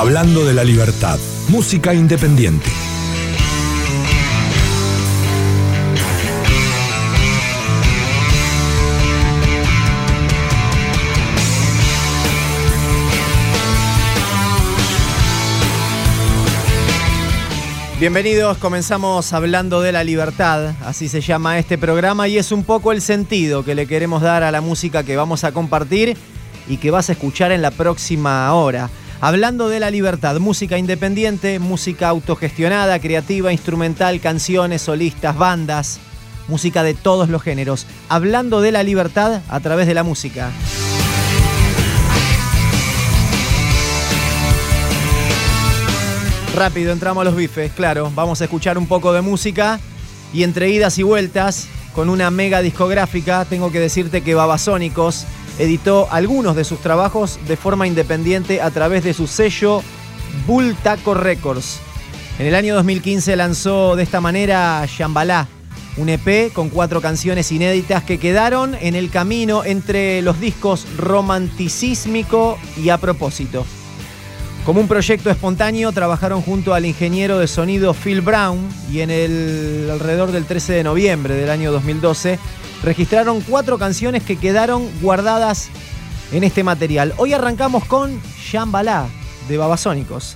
Hablando de la libertad, música independiente. Bienvenidos, comenzamos Hablando de la Libertad, así se llama este programa y es un poco el sentido que le queremos dar a la música que vamos a compartir y que vas a escuchar en la próxima hora. Hablando de la Libertad, música independiente, música autogestionada, creativa, instrumental, canciones, solistas, bandas, música de todos los géneros. Hablando de la Libertad a través de la música. Rápido, entramos a los bifes, claro. Vamos a escuchar un poco de música y entre idas y vueltas, con una mega discográfica, tengo que decirte que Babasónicos editó algunos de sus trabajos de forma independiente a través de su sello Bultaco Records. En el año 2015 lanzó de esta manera Shambhala, un EP con 4 canciones inéditas que quedaron en el camino entre los discos Romanticísmico y A Propósito. Como un proyecto espontáneo, trabajaron junto al ingeniero de sonido Phil Brown y alrededor del 13 de noviembre del año 2012 registraron 4 canciones que quedaron guardadas en este material. Hoy arrancamos con Shambhala de Babasónicos.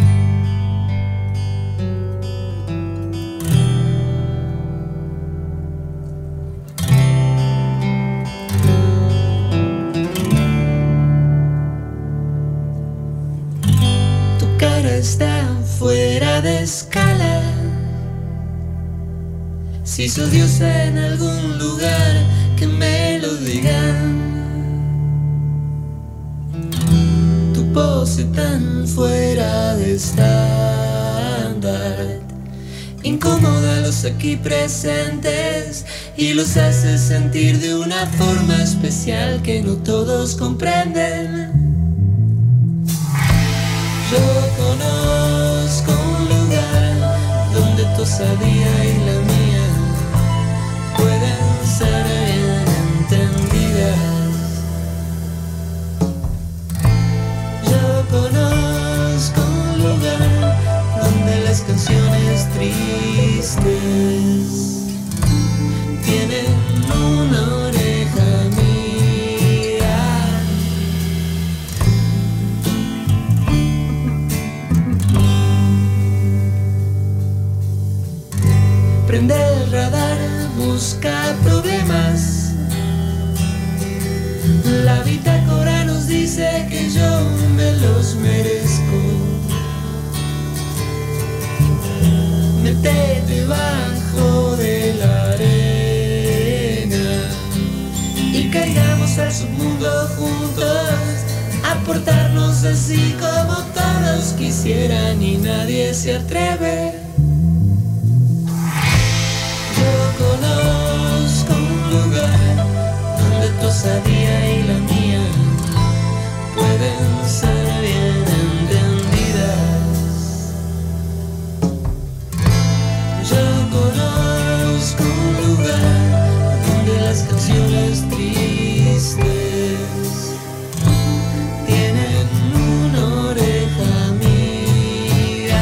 Está fuera de escala. Si sos Dios en algún lugar, que me lo digan. Tu pose tan fuera de estándar incomoda a los aquí presentes y los hace sentir de una forma especial que no todos comprenden. Yo conozco un lugar donde tu osadía y la mía pueden ser bien entendidas. Yo conozco un lugar donde las canciones tristes tienen una oreja mía. Prende el radar, busca problemas. La bitácora nos dice que yo me los merezco. Mete debajo de la arena y caigamos al submundo juntos, a portarnos así como todos quisieran y nadie se atreve. Conozco un lugar donde tu osadía y la mía pueden ser bien entendidas. Yo conozco un lugar donde las canciones tristes tienen una oreja mía.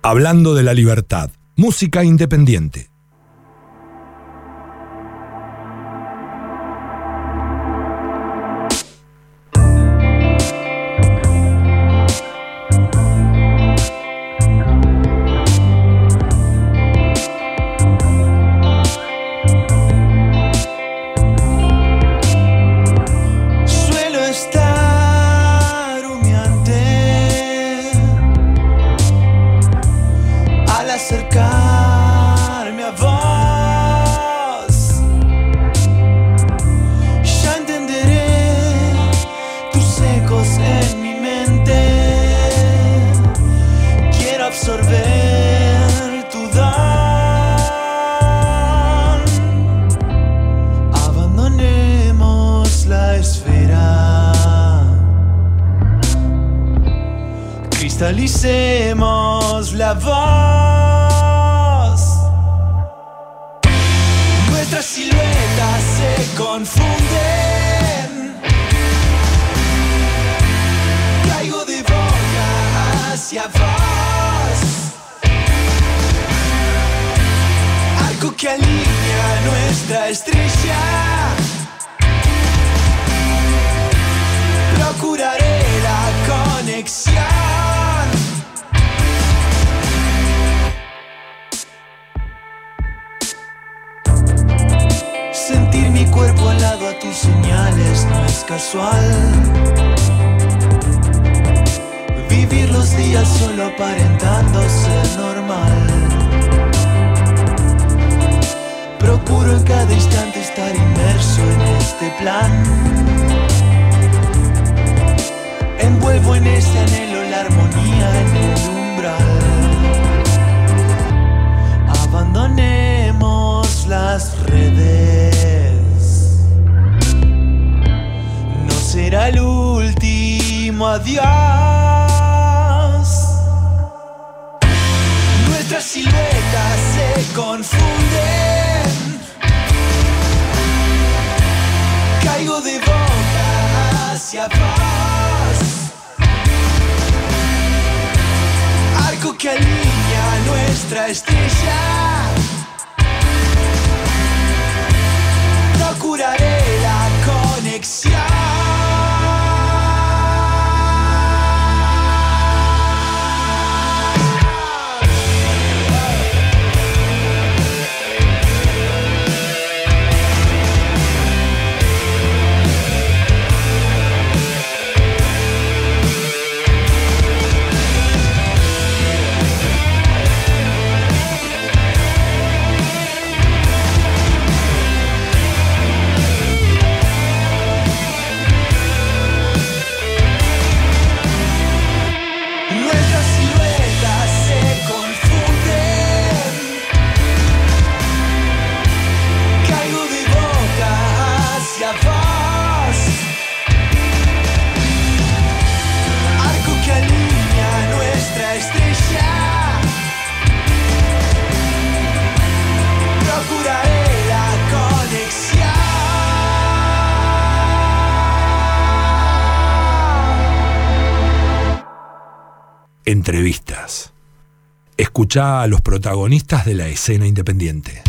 Hablando de la libertad, música independiente. Acercarme a vos, ya entenderé tus ecos en mi mente. Quiero absorber tu don. Abandonemos la esfera, cristalicemos la voz. Nuestras siluetas se confunden. Caigo de boca hacia vos. Arco que alinea nuestra estrella. Procuraré la conexión. Sentir mi cuerpo al lado a tus señales no es casual. Vivir los días solo aparentando ser normal. Procuro en cada instante estar inmerso en este plan. Envuelvo en este anhelo la armonía en el umbral. Abandonemos las redes. No será el último adiós. Nuestras siluetas se confunden. Caigo de boca hacia vos. Arco que alinea nuestra estrella. Procuraré la conexión. Entrevistas. Escuchá a los protagonistas de la escena independiente.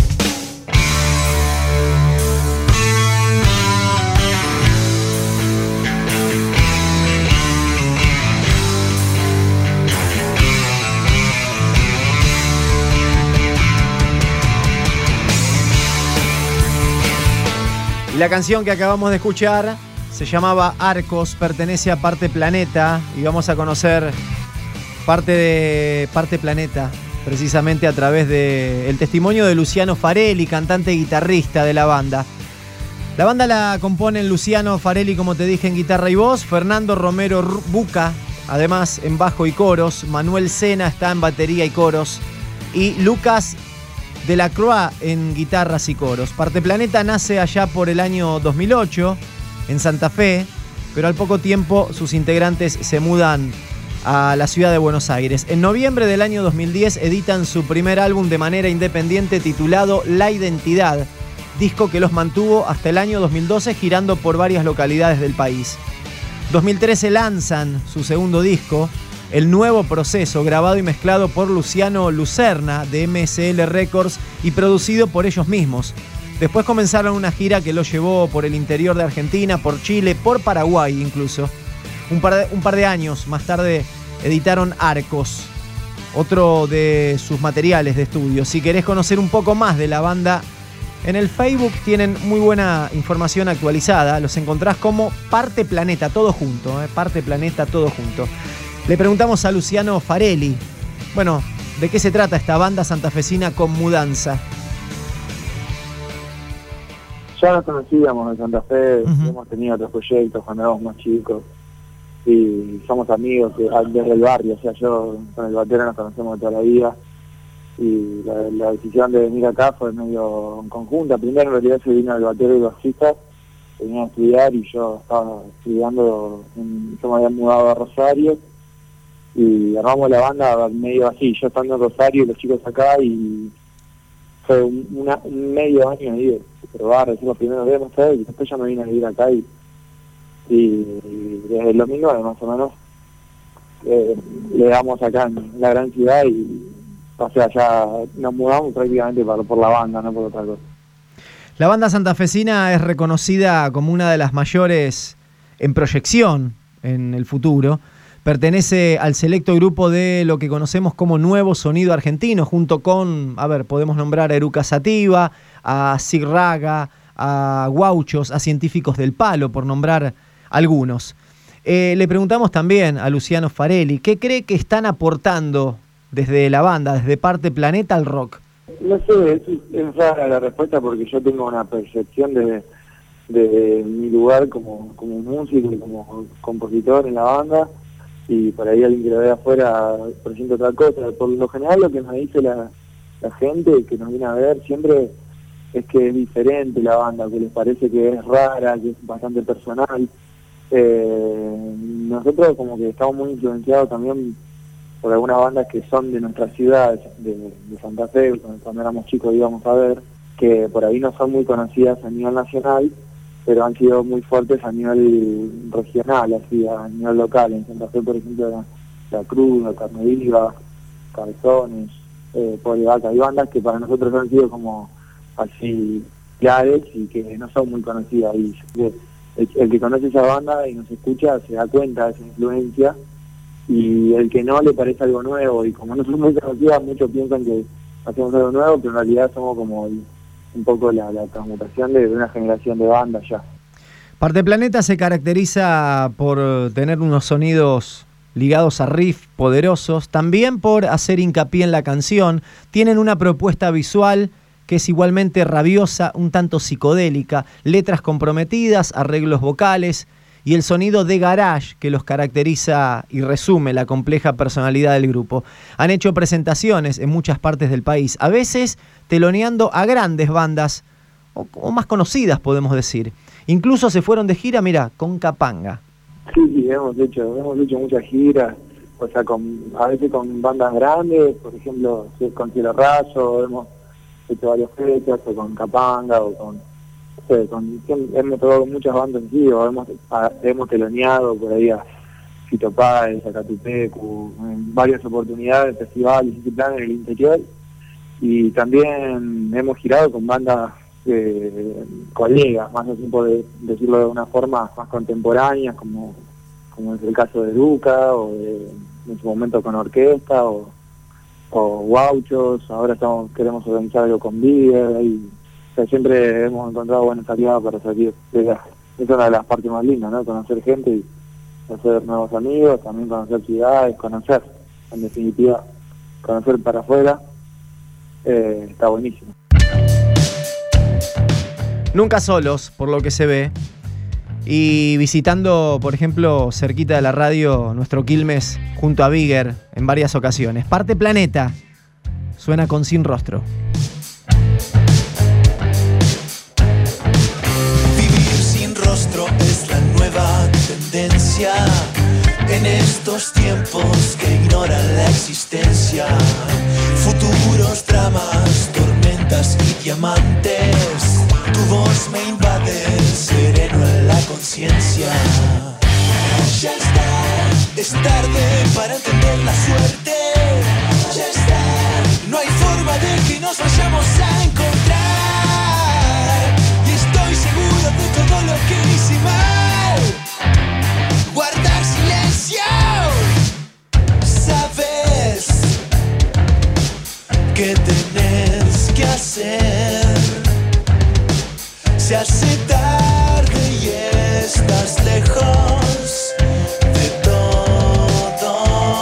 La canción que acabamos de escuchar se llamaba Arcos, pertenece a Parte Planeta y vamos a conocer Parte Planeta precisamente a través del testimonio de Luciano Farelli, cantante y guitarrista de la banda. La banda la componen Luciano Farelli, como te dije, en guitarra y voz, Fernando Romero Buca, además en bajo y coros, Manuel Sena está en batería y coros y Lucas de la Croix en guitarras y coros. Parte Planeta nace allá por el año 2008 en Santa Fe, pero al poco tiempo sus integrantes se mudan a la ciudad de Buenos Aires. En noviembre del año 2010 editan su primer álbum de manera independiente titulado La Identidad, disco que los mantuvo hasta el año 2012 girando por varias localidades del país. 2013 lanzan su segundo disco, el nuevo proceso, grabado y mezclado por Luciano Lucerna de MSL Records y producido por ellos mismos. Después comenzaron una gira que los llevó por el interior de Argentina, por Chile, por Paraguay incluso. Un par de años más tarde editaron Arcos, otro de sus materiales de estudio. Si querés conocer un poco más de la banda, en el Facebook tienen muy buena información actualizada. Los encontrás como Parte Planeta, todo junto, Parte Planeta, todo junto. Le preguntamos a Luciano Farelli, bueno, ¿de qué se trata esta banda santafesina con mudanza? Ya nos conocíamos de Santa Fe, hemos tenido otros proyectos cuando éramos más chicos y somos amigos desde el barrio, o sea, yo con el batero nos conocemos de toda la vida y la decisión de venir acá fue medio conjunta. Primero en realidad se vino el batero y bajista, venía a estudiar y yo estaba estudiando, yo me había mudado a Rosario y armamos la banda medio así, yo estando en Rosario y los chicos acá y fue un medio año ahí de probar, decir los primeros días, no sé, y después ya me vine a vivir acá y desde el 2009 más o menos le damos acá en la gran ciudad y o sea, ya nos mudamos prácticamente por la banda, no por otra cosa. La banda santafesina es reconocida como una de las mayores en proyección en el futuro. Pertenece al selecto grupo de lo que conocemos como Nuevo Sonido Argentino, junto con, podemos nombrar a Eruca Sativa, a Sig Raga, a Guauchos, a Científicos del Palo, por nombrar algunos. Le preguntamos también a Luciano Farelli, ¿qué cree que están aportando desde la banda, desde Parte Planeta al rock? No sé, es rara la respuesta porque yo tengo una percepción de mi lugar como músico y como compositor en la banda, y por ahí alguien que lo ve afuera presenta otra cosa. Por lo general lo que nos dice la gente que nos viene a ver siempre es que es diferente la banda, que les parece que es rara, que es bastante personal. Nosotros como que estamos muy influenciados también por algunas bandas que son de nuestra ciudad, de Santa Fe, cuando éramos chicos íbamos a ver, que por ahí no son muy conocidas a nivel nacional, pero han sido muy fuertes a nivel regional, así a nivel local. En Santa Fe, por ejemplo, La Cruz, La Carne Viva, Cabezones, Pobre Vaca, hay bandas que para nosotros han sido como así claves y que no son muy conocidas. Y el que conoce esa banda y nos escucha se da cuenta de esa influencia, y el que no le parece algo nuevo, y como no somos muy conocidas, muchos piensan que hacemos algo nuevo, pero en realidad somos como un poco la transmutación de una generación de bandas ya. Parte Planeta se caracteriza por tener unos sonidos ligados a riff poderosos, también por hacer hincapié en la canción. Tienen una propuesta visual que es igualmente rabiosa, un tanto psicodélica, letras comprometidas, arreglos vocales y el sonido de garage que los caracteriza y resume la compleja personalidad del grupo. Han hecho presentaciones en muchas partes del país, a veces teloneando a grandes bandas o más conocidas, podemos decir. Incluso se fueron de gira, mira, con Capanga. Sí, hemos hecho muchas giras, o sea, a veces con bandas grandes, por ejemplo, con Cielo Raso, hemos hecho varias fechas, o con Capanga, o hemos tocado con muchas bandas en sí, o hemos teloneado por ahí a Fito Páez, a Catupecu, en varias oportunidades, festivales y plan en el interior, y también hemos girado con bandas colegas, más así por decirlo de una forma más contemporánea, como es el caso de Luca, o en su momento con orquesta, o Guauchos. Ahora queremos organizar algo con Bieber, y siempre hemos encontrado buenas aliadas para salir. Esa es una de las partes más lindas, ¿no? Conocer gente y hacer nuevos amigos, también conocer ciudades, en definitiva, conocer para afuera, está buenísimo. Nunca solos, por lo que se ve, y visitando, por ejemplo, cerquita de la radio, nuestro Quilmes, junto a Bigger, en varias ocasiones. Parte Planeta suena con Sin Rostro. Vivir sin rostro es la nueva tendencia en estos tiempos que ignoran la existencia. Futuros dramas, tormentas y diamantes. Tu voz me invade, sereno en la conciencia. Ya está, es tarde para entender la suerte. Ya está, no hay forma de que nos vayamos a encontrar. Y estoy seguro de todo lo que hice mal. Guardar silencio. Sabes que tenés que hacer. Se hace tarde y estás lejos de todo.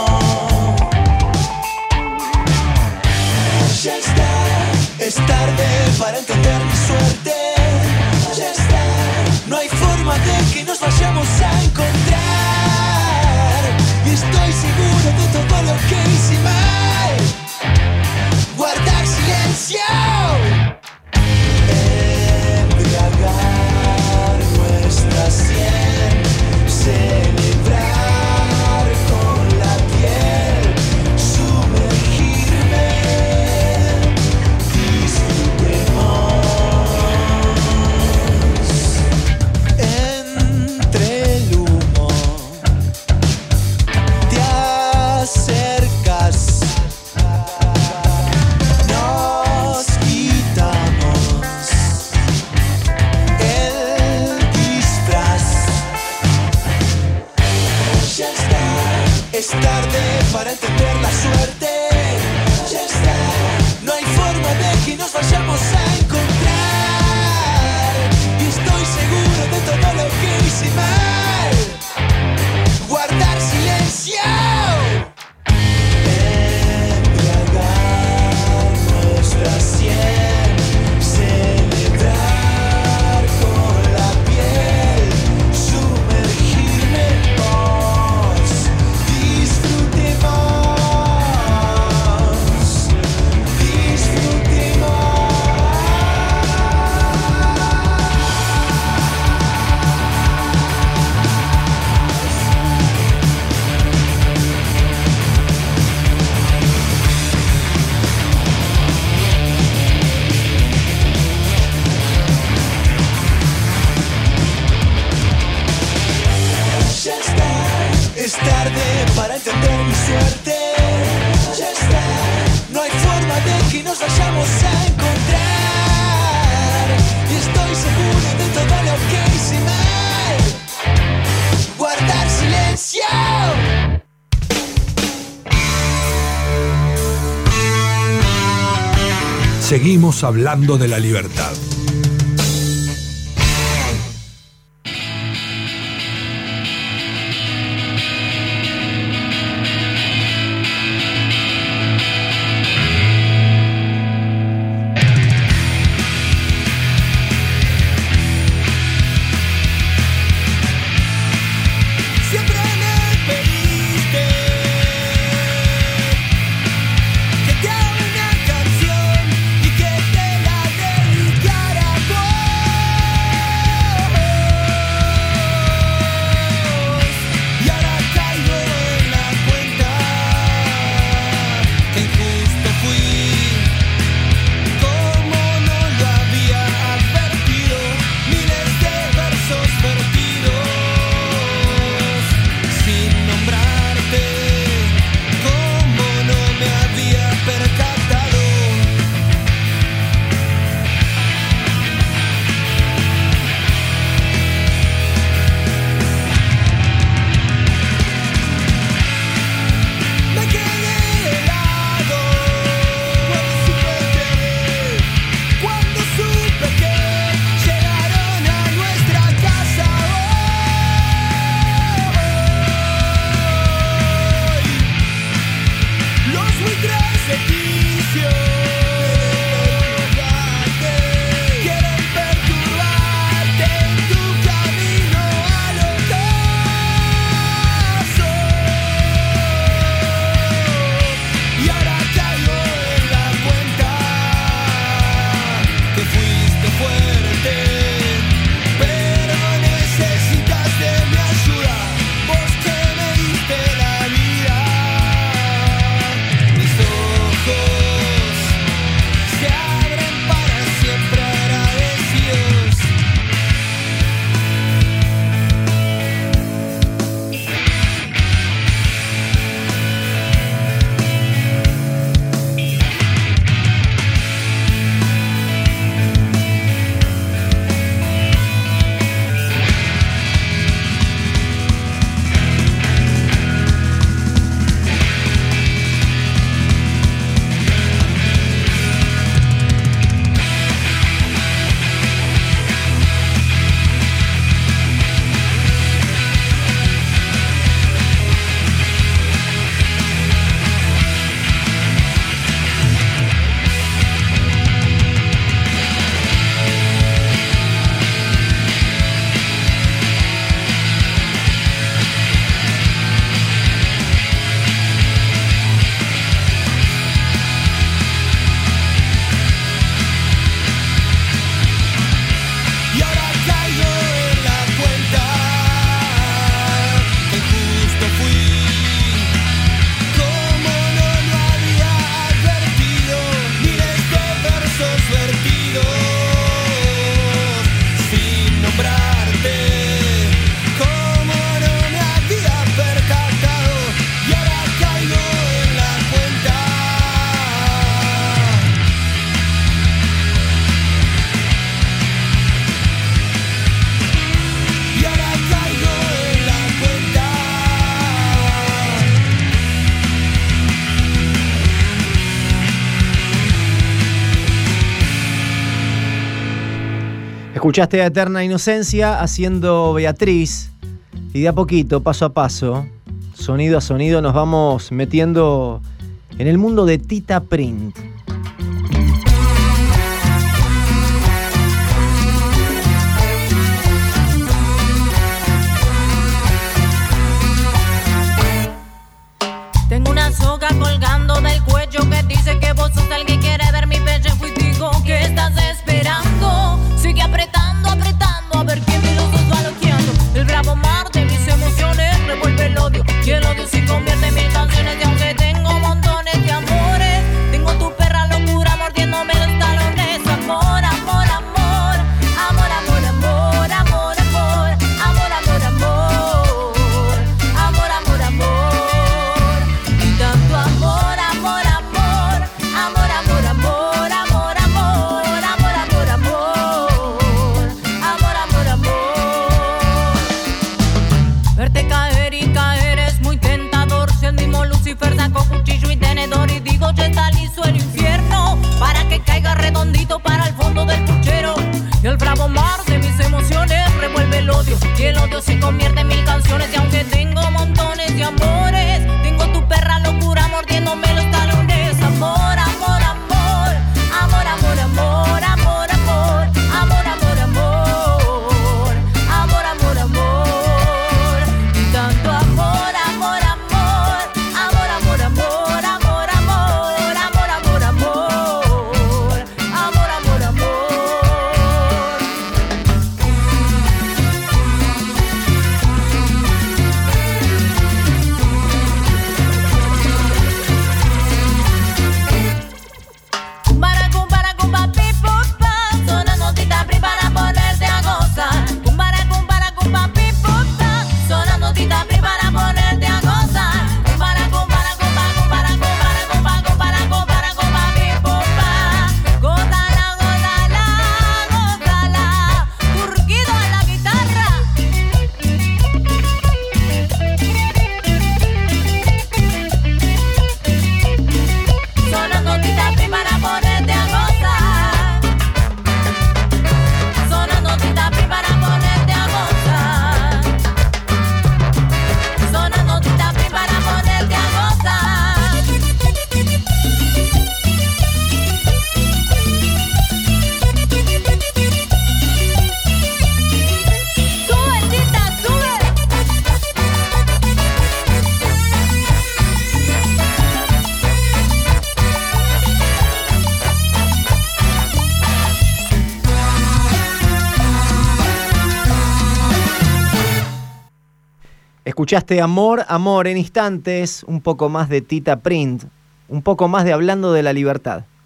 Ya está, es tarde para entender mi suerte. Ya está, no hay forma de que nos vayamos a encontrar. Y estoy seguro de todo lo que hice mal. Guardar silencio. Embriagar nuestra sien, celebrar con la piel, sumergirme, disfrutemos. Entre el humo te acercas. Nos quitamos el disfraz. Ya está, es tarde para entender la suerte. Ya está, no hay forma de que nos vayamos a encontrar. Y estoy seguro de todo lo que hice mal. Guardar silencio. Embriagar nuestra sien, celebrar con la piel, sumergirnos, disfrutemos, disfrutemos. Ya está, es tarde para entender mi suerte. Ya está, no hay forma de que nos vayamos a encontrar. Y estoy seguro de todo lo que hice mal. Guardar silencio. Seguimos hablando de la libertad. Siempre me pediste que te haga una canción y que te la dedicara. Escuchaste a Eterna Inocencia haciendo Beatriz y de a poquito, paso a paso, sonido a sonido, nos vamos metiendo en el mundo de Tita Print. Tengo una soga colgando del cuello que dice que vos sos el que quiere ver mi pellejo y digo que estás esperando. Sigue apretando, apretando, a ver quién me los va bloqueando. El bravo mar de mis emociones revuelve el odio y el odio se convierte en mil canciones. Y aunque tengo montones de amores, tengo tu perra locura mordiéndome los talones. Amor, amor, amor, amor, amor, amor, amor, amor, amor, amor, amor, amor, amor, amor. Y tanto amor, amor, amor, amor, amor, amor, amor, amor, amor, amor, amor, amor, amor. Verte caer y caer es muy tentador. Si el mismo Lucifer sacó cuchillo y tenedor y digo ya está listo el infierno para que caiga redondito para el fondo del puchero. Y el bravo mar de mis emociones revuelve el odio y el odio se convierte en mil canciones. Y aunque tengo montones de amores, tengo tu perra locura mordiéndome los talones. Amor, amor, amor, amor, amor, amor, amor, amor, amor, amor, amor, amor, amor, amor. Y tanto amor, amor, amor, amor, amor, amor, amor, amor, amor, amor, amor, amor, amor, amor. Cumbara, cumbara, cumba, pipupa, sonando Tita Print para ponerte a gozar. Cumbara, cumbara, cumba, pipupa, sonando Tita Print para ponerte a gozar. Cumbara, cumbara, cumba, cumbara, cumbara, cumba, cumbara, cumbara, cumba, pipupa. Gózala, gózala, gózala, turquido a la guitarra. Sonando Tita Print para ponerte a gozar. Sonando Tita Print para ponerte a gozar. Sonando Tita Print para ponerte a gozar. Sube, Tita, sube. Escuchaste Amor, Amor en instantes, un poco más de Tita Print, un poco más de Hablando de la Libertad.